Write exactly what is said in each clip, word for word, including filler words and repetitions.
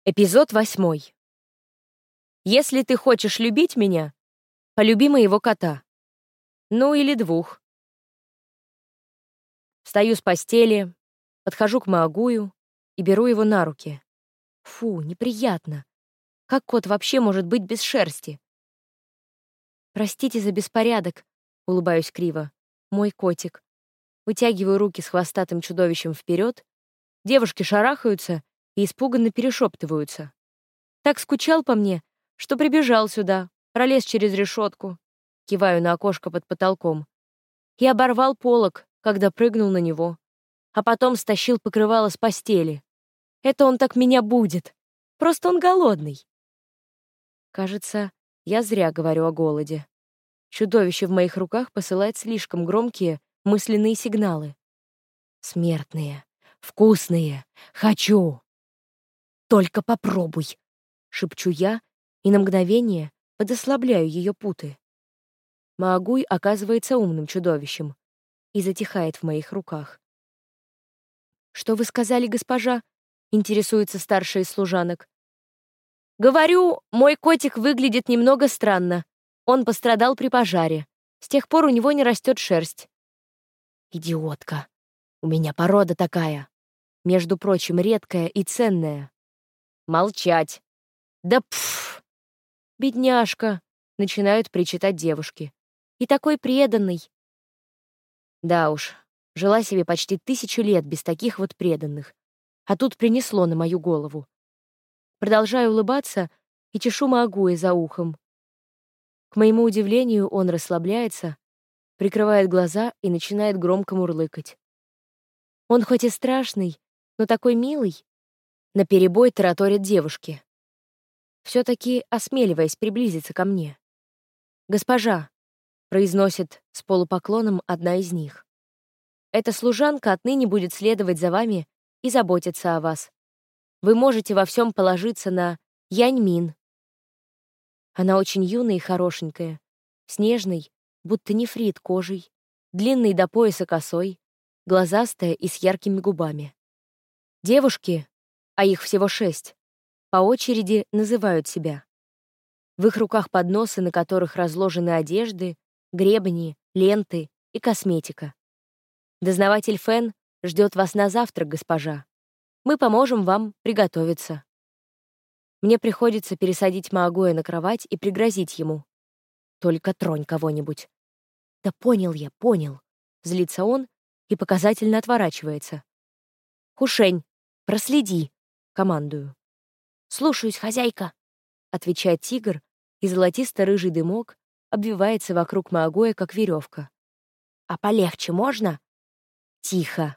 Эпизод восьмой. Если ты хочешь любить меня, полюби моего кота. Ну или двух. Встаю с постели, подхожу к Маагую и беру его на руки. Фу, неприятно. Как кот вообще может быть без шерсти? Простите за беспорядок, улыбаюсь криво. Мой котик. Вытягиваю руки с хвостатым чудовищем вперед. Девушки шарахаются и испуганно перешептываются. Так скучал по мне, что прибежал сюда, пролез через решетку. Киваю на окошко под потолком. И оборвал полог, когда прыгнул на него. А потом стащил покрывало с постели. Это он так меня будет. Просто он голодный. Кажется, я зря говорю о голоде. Чудовище в моих руках посылает слишком громкие мысленные сигналы. Смертные, вкусные, хочу. Только попробуй. Шепчу я, и на мгновение подослабляю ее путы. Маагуй оказывается умным чудовищем и затихает в моих руках. «Что вы сказали, госпожа?» — интересуется старшая из служанок. «Говорю, мой котик выглядит немного странно. Он пострадал при пожаре. С тех пор у него не растет шерсть». «Идиотка. У меня порода такая. Между прочим, редкая и ценная». «Молчать». «Да пф! Бедняжка!» — начинают причитать девушки. «И такой преданный!» Да уж, жила себе почти тысячу лет без таких вот преданных. А тут принесло на мою голову. Продолжаю улыбаться и чешу Маагуя за ухом. К моему удивлению, он расслабляется, прикрывает глаза и начинает громко мурлыкать. Он хоть и страшный, но такой милый. Наперебой тараторят девушки, все-таки осмеливаясь приблизиться ко мне. «Госпожа», — произносит с полупоклоном одна из них, «эта служанка отныне будет следовать за вами и заботиться о вас. Вы можете во всем положиться на Яньмин». Она очень юная и хорошенькая, снежной, будто нефрит кожей, длинной до пояса косой, глазастая и с яркими губами. Девушки, а их всего шесть, по очереди называют себя. В их руках подносы, на которых разложены одежды, гребни, ленты и косметика. Дознаватель Фэн ждет вас на завтрак, госпожа. Мы поможем вам приготовиться. Мне приходится пересадить Маагуя на кровать и пригрозить ему. Только тронь кого-нибудь. Да понял я, понял. Злится он и показательно отворачивается. Хушень, проследи, командую. «Слушаюсь, хозяйка», — отвечает тигр, и золотисто-рыжий дымок обвивается вокруг Маагуя, как веревка. «А полегче можно?» «Тихо».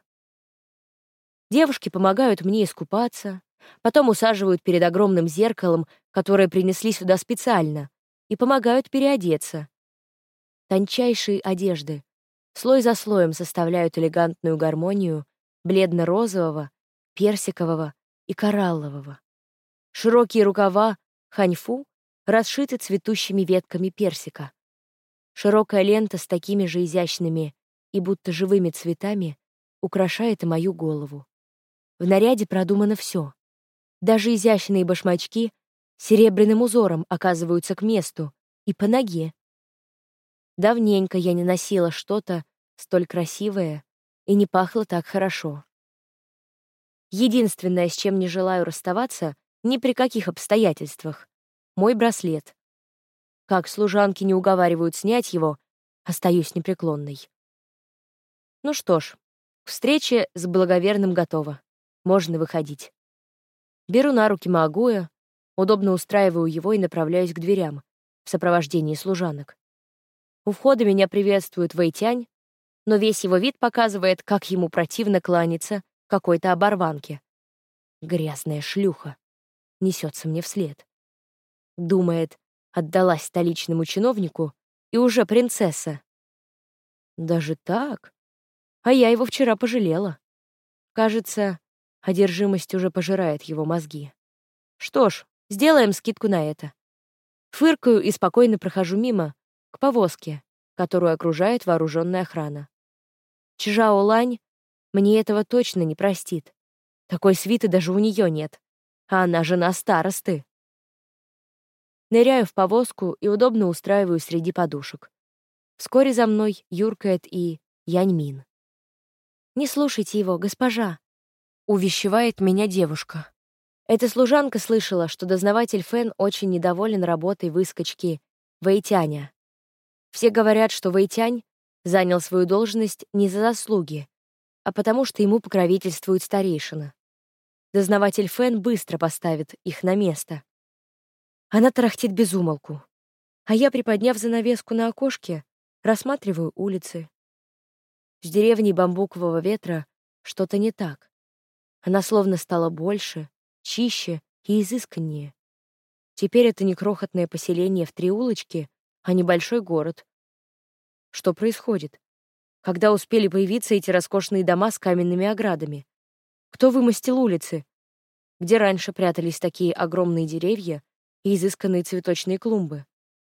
Девушки помогают мне искупаться, потом усаживают перед огромным зеркалом, которое принесли сюда специально, и помогают переодеться. Тончайшие одежды, слой за слоем составляют элегантную гармонию бледно-розового, персикового и кораллового. Широкие рукава ханьфу расшиты цветущими ветками персика. Широкая лента с такими же изящными и будто живыми цветами украшает и мою голову. В наряде продумано все. Даже изящные башмачки серебряным узором оказываются к месту и по ноге. Давненько я не носила что-то столь красивое и не пахло так хорошо. Единственное, с чем не желаю расставаться, ни при каких обстоятельствах — мой браслет. Как служанки не уговаривают снять его, остаюсь непреклонной. Ну что ж, к встрече с благоверным готова. Можно выходить. Беру на руки Маагуя, удобно устраиваю его и направляюсь к дверям в сопровождении служанок. У входа меня приветствует Вэйтянь, но весь его вид показывает, как ему противно кланяться какой-то оборванке. Грязная шлюха несется мне вслед. Думает, отдалась столичному чиновнику и уже принцесса. Даже так? А я его вчера пожалела. Кажется, одержимость уже пожирает его мозги. Что ж, сделаем скидку на это. Фыркаю и спокойно прохожу мимо, к повозке, которую окружает вооруженная охрана. Чжао Лань мне этого точно не простит. Такой свиты даже у нее нет. А она жена старосты. Ныряю в повозку и удобно устраиваюсь среди подушек. Вскоре за мной юркает и Яньмин. «Не слушайте его, госпожа», — увещевает меня девушка. Эта служанка слышала, что дознаватель Фэн очень недоволен работой выскочки Вэйтяня. Все говорят, что Вэйтянь занял свою должность не за заслуги, а потому что ему покровительствует старейшина. Дознаватель Фэн быстро поставит их на место. Она тарахтит без умолку, а я, приподняв занавеску на окошке, рассматриваю улицы. С деревней Бамбукового ветра что-то не так. Она словно стала больше, чище и изысканнее. Теперь это не крохотное поселение в три улочки, а небольшой город. Что происходит? Когда успели появиться эти роскошные дома с каменными оградами? Кто вымостил улицы? Где раньше прятались такие огромные деревья и изысканные цветочные клумбы?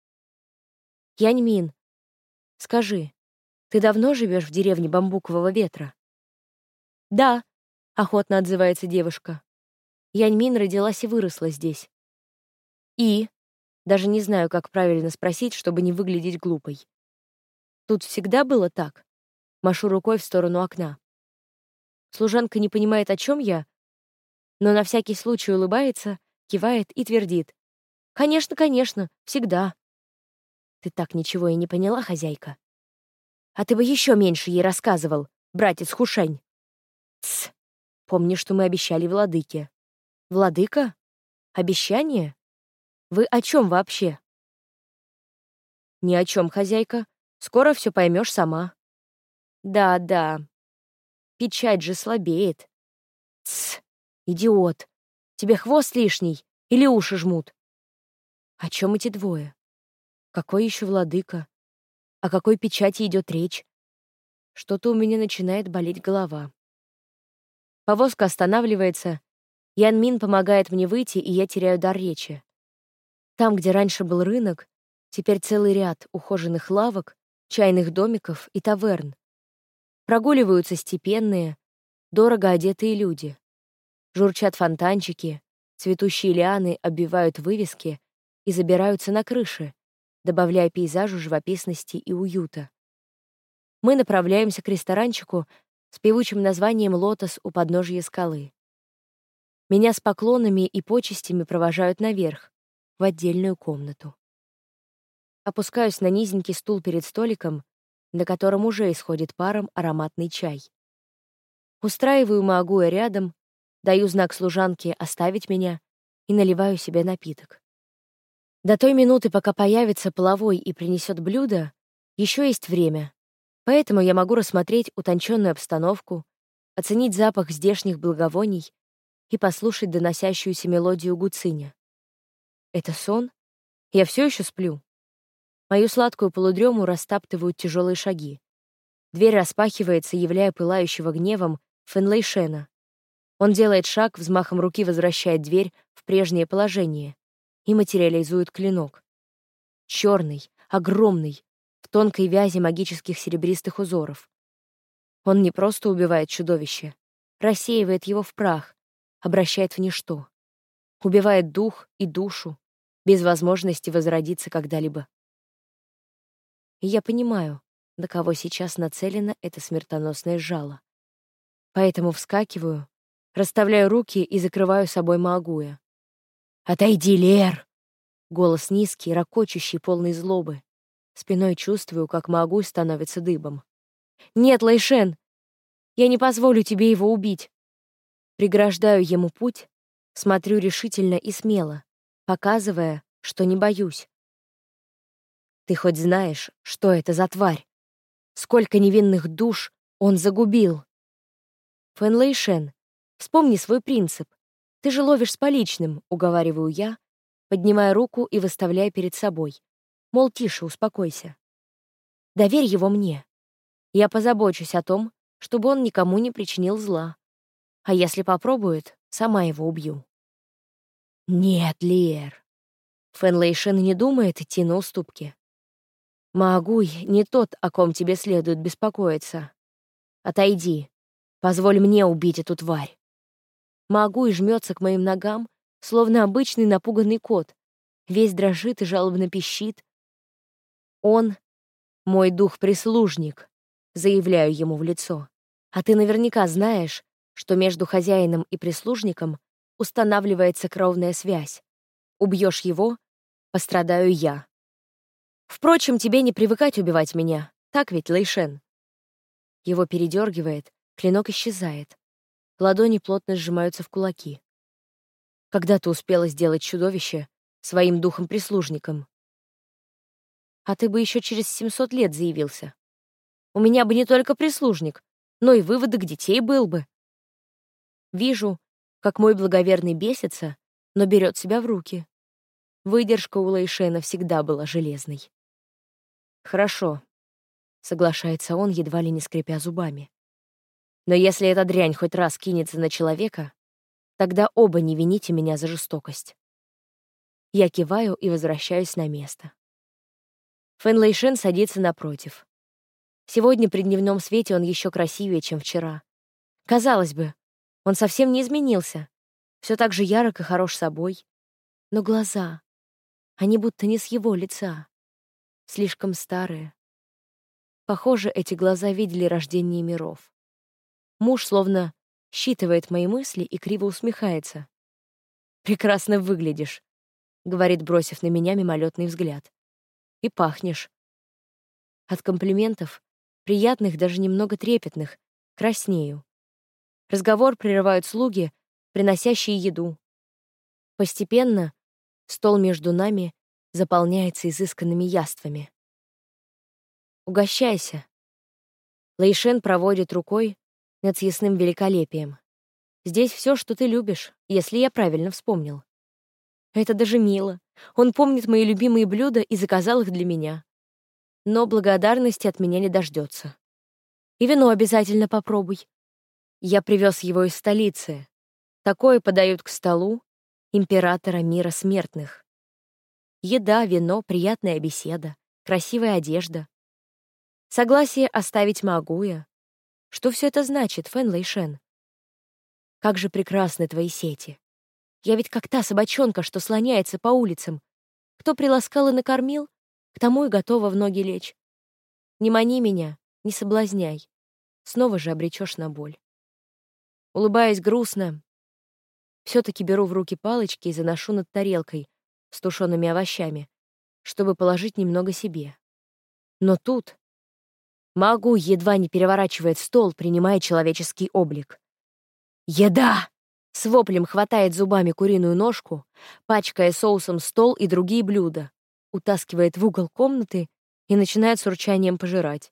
Яньмин, скажи, ты давно живешь в деревне Бамбукового ветра? Да, охотно отзывается девушка. Яньмин родилась и выросла здесь. И? Даже не знаю, как правильно спросить, чтобы не выглядеть глупой. Тут всегда было так? Машу рукой в сторону окна. Служанка не понимает, о чем я, но на всякий случай улыбается, кивает и твердит. «Конечно, конечно, всегда». Ты так ничего и не поняла, хозяйка? А ты бы еще меньше ей рассказывал, братец Хушень. Тсс. Помни, что мы обещали владыке. Владыка? Обещание? Вы о чем вообще? Ни о чем, хозяйка. Скоро все поймешь сама. Да, да. Печать же слабеет. Тсс. Идиот. Тебе хвост лишний или уши жмут? О чем эти двое? Какой еще владыка? О какой печати идет речь? Что-то у меня начинает болеть голова. Повозка останавливается. Янмин помогает мне выйти, и я теряю дар речи. Там, где раньше был рынок, теперь целый ряд ухоженных лавок, чайных домиков и таверн. Прогуливаются степенные, дорого одетые люди. Журчат фонтанчики, цветущие лианы обвивают вывески и забираются на крыши, добавляя пейзажу живописности и уюта. Мы направляемся к ресторанчику с певучим названием «Лотос» у подножия скалы. Меня с поклонами и почестями провожают наверх, в отдельную комнату. Опускаюсь на низенький стул перед столиком, на котором уже исходит паром ароматный чай. Устраиваю Маагуя рядом, даю знак служанке оставить меня и наливаю себе напиток. До той минуты, пока появится половой и принесет блюдо, еще есть время, поэтому я могу рассмотреть утонченную обстановку, оценить запах здешних благовоний и послушать доносящуюся мелодию гуциня. Это сон? Я все еще сплю? Мою сладкую полудрему растаптывают тяжелые шаги. Дверь распахивается, являя пылающего гневом Фэнлэйшена. Он делает шаг, взмахом руки возвращает дверь в прежнее положение и материализует клинок. Черный, огромный, в тонкой вязи магических серебристых узоров. Он не просто убивает чудовище, рассеивает его в прах, обращает в ничто. Убивает дух и душу, без возможности возродиться когда-либо. И я понимаю, на кого сейчас нацелено это смертоносное жало. Поэтому вскакиваю, расставляю руки и закрываю собой Маагуя. «Отойди, Лер!» Голос низкий, ракочущий, полный злобы. Спиной чувствую, как Маагуй становится дыбом. «Нет, Лэйшен! Я не позволю тебе его убить!» Преграждаю ему путь, смотрю решительно и смело, показывая, что не боюсь. «Ты хоть знаешь, что это за тварь? Сколько невинных душ он загубил?» «Фэн Лэйшен, вспомни свой принцип. Ты же ловишь с поличным», — уговариваю я, поднимая руку и выставляя перед собой. Мол, тише, успокойся. «Доверь его мне. Я позабочусь о том, чтобы он никому не причинил зла. А если попробует, сама его убью». «Нет, Лер». Фэн Лэйшен не думает идти на уступки. «Маагуй не тот, о ком тебе следует беспокоиться. Отойди. Позволь мне убить эту тварь». Маагуй жмется к моим ногам, словно обычный напуганный кот. Весь дрожит и жалобно пищит. Он — мой дух-прислужник, заявляю ему в лицо. А ты наверняка знаешь, что между хозяином и прислужником устанавливается кровная связь. Убьешь его — пострадаю я. Впрочем, тебе не привыкать убивать меня, так ведь, Лэйшен? Его передергивает, клинок исчезает. Ладони плотно сжимаются в кулаки. Когда ты успела сделать чудовище своим духом-прислужником? А ты бы еще через семьсот лет заявился. У меня бы не только прислужник, но и выводок детей был бы. Вижу, как мой благоверный бесится, но берет себя в руки. Выдержка у Лэйшена всегда была железной. «Хорошо», — соглашается он, едва ли не скрипя зубами. «Но если эта дрянь хоть раз кинется на человека, тогда оба не вините меня за жестокость». Я киваю и возвращаюсь на место. Фэн Лэйшен садится напротив. Сегодня при дневном свете он еще красивее, чем вчера. Казалось бы, он совсем не изменился. Все так же ярок и хорош собой. Но глаза, они будто не с его лица. Слишком старые. Похоже, эти глаза видели рождение миров. Муж словно считывает мои мысли и криво усмехается. «Прекрасно выглядишь», — говорит, бросив на меня мимолетный взгляд. «И пахнешь». От комплиментов, приятных, даже немного трепетных, краснею. Разговор прерывают слуги, приносящие еду. Постепенно стол между нами заполняется изысканными яствами. «Угощайся». Лэйшен проводит рукой над съестным великолепием. «Здесь все, что ты любишь, если я правильно вспомнил». Это даже мило. Он помнит мои любимые блюда и заказал их для меня. Но благодарности от меня не дождется. И вино обязательно попробуй. Я привез его из столицы. Такое подают к столу императора мира смертных. Еда, вино, приятная беседа, красивая одежда. Согласие оставить Маагуя. Что все это значит, Фэн Лэйшен? Как же прекрасны твои сети. Я ведь как та собачонка, что слоняется по улицам. Кто приласкал и накормил, к тому и готова в ноги лечь. Не мани меня, не соблазняй. Снова же обречешь на боль. Улыбаясь грустно, все-таки беру в руки палочки и заношу над тарелкой с тушеными овощами, чтобы положить немного себе. Но тут Магу едва не переворачивает стол, принимая человеческий облик. «Еда!» — с воплем хватает зубами куриную ножку, пачкая соусом стол и другие блюда, утаскивает в угол комнаты и начинает с урчанием пожирать.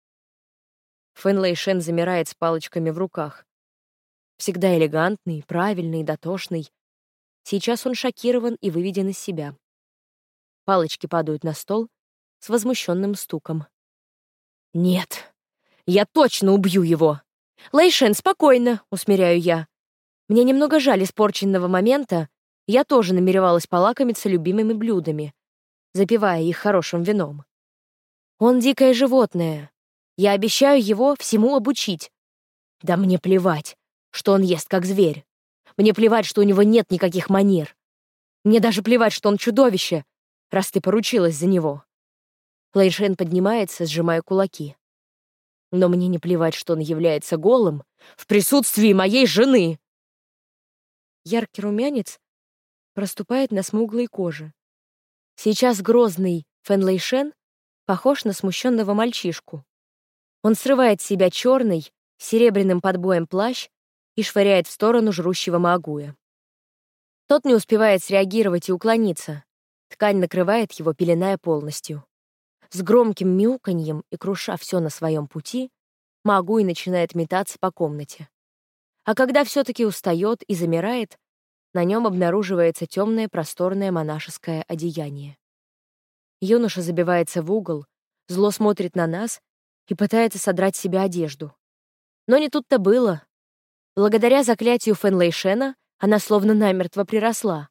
Фэн Лэйшен замирает с палочками в руках. Всегда элегантный, правильный, дотошный. Сейчас он шокирован и выведен из себя. Палочки падают на стол с возмущенным стуком. «Нет, я точно убью его!» «Лэйшен, спокойно!» — усмиряю я. Мне немного жаль испорченного момента, я тоже намеревалась полакомиться любимыми блюдами, запивая их хорошим вином. Он дикое животное. Я обещаю его всему обучить. Да мне плевать, что он ест как зверь. Мне плевать, что у него нет никаких манер. Мне даже плевать, что он чудовище, раз ты поручилась за него. Лэйшен поднимается, сжимая кулаки. Но мне не плевать, что он является голым в присутствии моей жены. Яркий румянец проступает на смуглой коже. Сейчас грозный Фэн Лэйшен похож на смущенного мальчишку. Он срывает с себя черный, серебряным подбоем плащ и швыряет в сторону жрущего Маагуя. Тот не успевает среагировать и уклониться. Ткань накрывает его, пеленая полностью. С громким мяуканьем и круша все на своем пути, Маагуй начинает метаться по комнате. А когда все-таки устает и замирает, на нем обнаруживается темное просторное монашеское одеяние. Юноша забивается в угол, зло смотрит на нас и пытается содрать с себя одежду. Но не тут-то было. Благодаря заклятию Фэн Лэйшена она словно намертво приросла.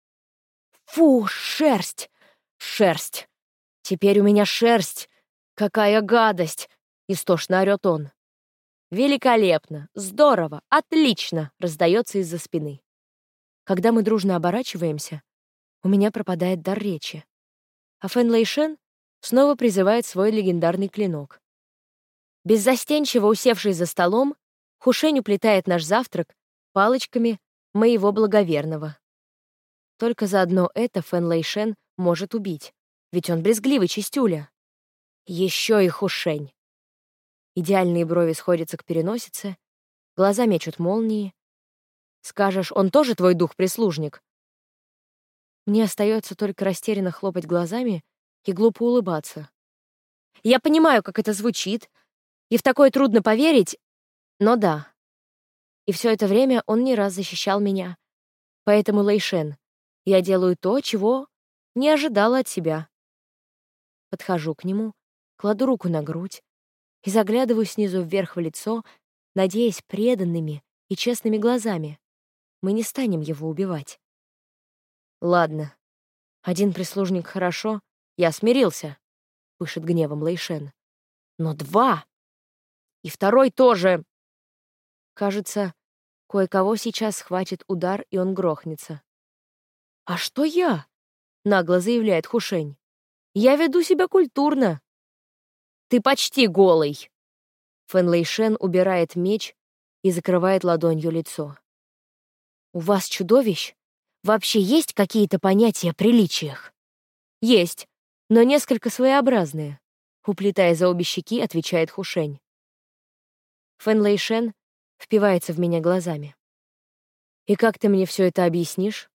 «Фу, шерсть! Шерсть! Теперь у меня шерсть! Какая гадость!» — истошно орёт он. «Великолепно! Здорово! Отлично!» — раздается из-за спины. Когда мы дружно оборачиваемся, у меня пропадает дар речи. А Фэн Лэйшэн снова призывает свой легендарный клинок. Беззастенчиво усевшись за столом, Хушень уплетает наш завтрак палочками моего благоверного. Только за одно это Фэн Лэйшэн может убить, ведь он брезгливый чистюля. Еще и Хушень. Идеальные брови сходятся к переносице, глаза мечут молнии. Скажешь, он тоже твой дух-прислужник? Мне остается только растерянно хлопать глазами и глупо улыбаться. Я понимаю, как это звучит, и в такое трудно поверить, но да. И все это время он не раз защищал меня. Поэтому, Лэйшэн, я делаю то, чего не ожидала от себя. Подхожу к нему, кладу руку на грудь и заглядываю снизу вверх в лицо, надеясь преданными и честными глазами. Мы не станем его убивать. Ладно. Один прислужник хорошо, я смирился, — пышет гневом Лэйшэн. Но два! И второй тоже! Кажется, кое-кого сейчас схватит удар, и он грохнется. «А что я?» — нагло заявляет Хушень. «Я веду себя культурно». «Ты почти голый!» Фэн Лэйшэн убирает меч и закрывает ладонью лицо. «У вас, чудовищ, вообще есть какие-то понятия о приличиях?» «Есть, но несколько своеобразные», — уплетая за обе щеки, отвечает Хушень. Фэн Лэйшэн впивается в меня глазами. «И как ты мне все это объяснишь?»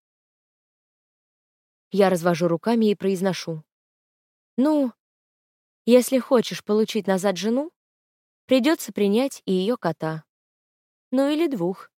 Я развожу руками и произношу. «Ну, если хочешь получить назад жену, придется принять и ее кота. Ну или двух».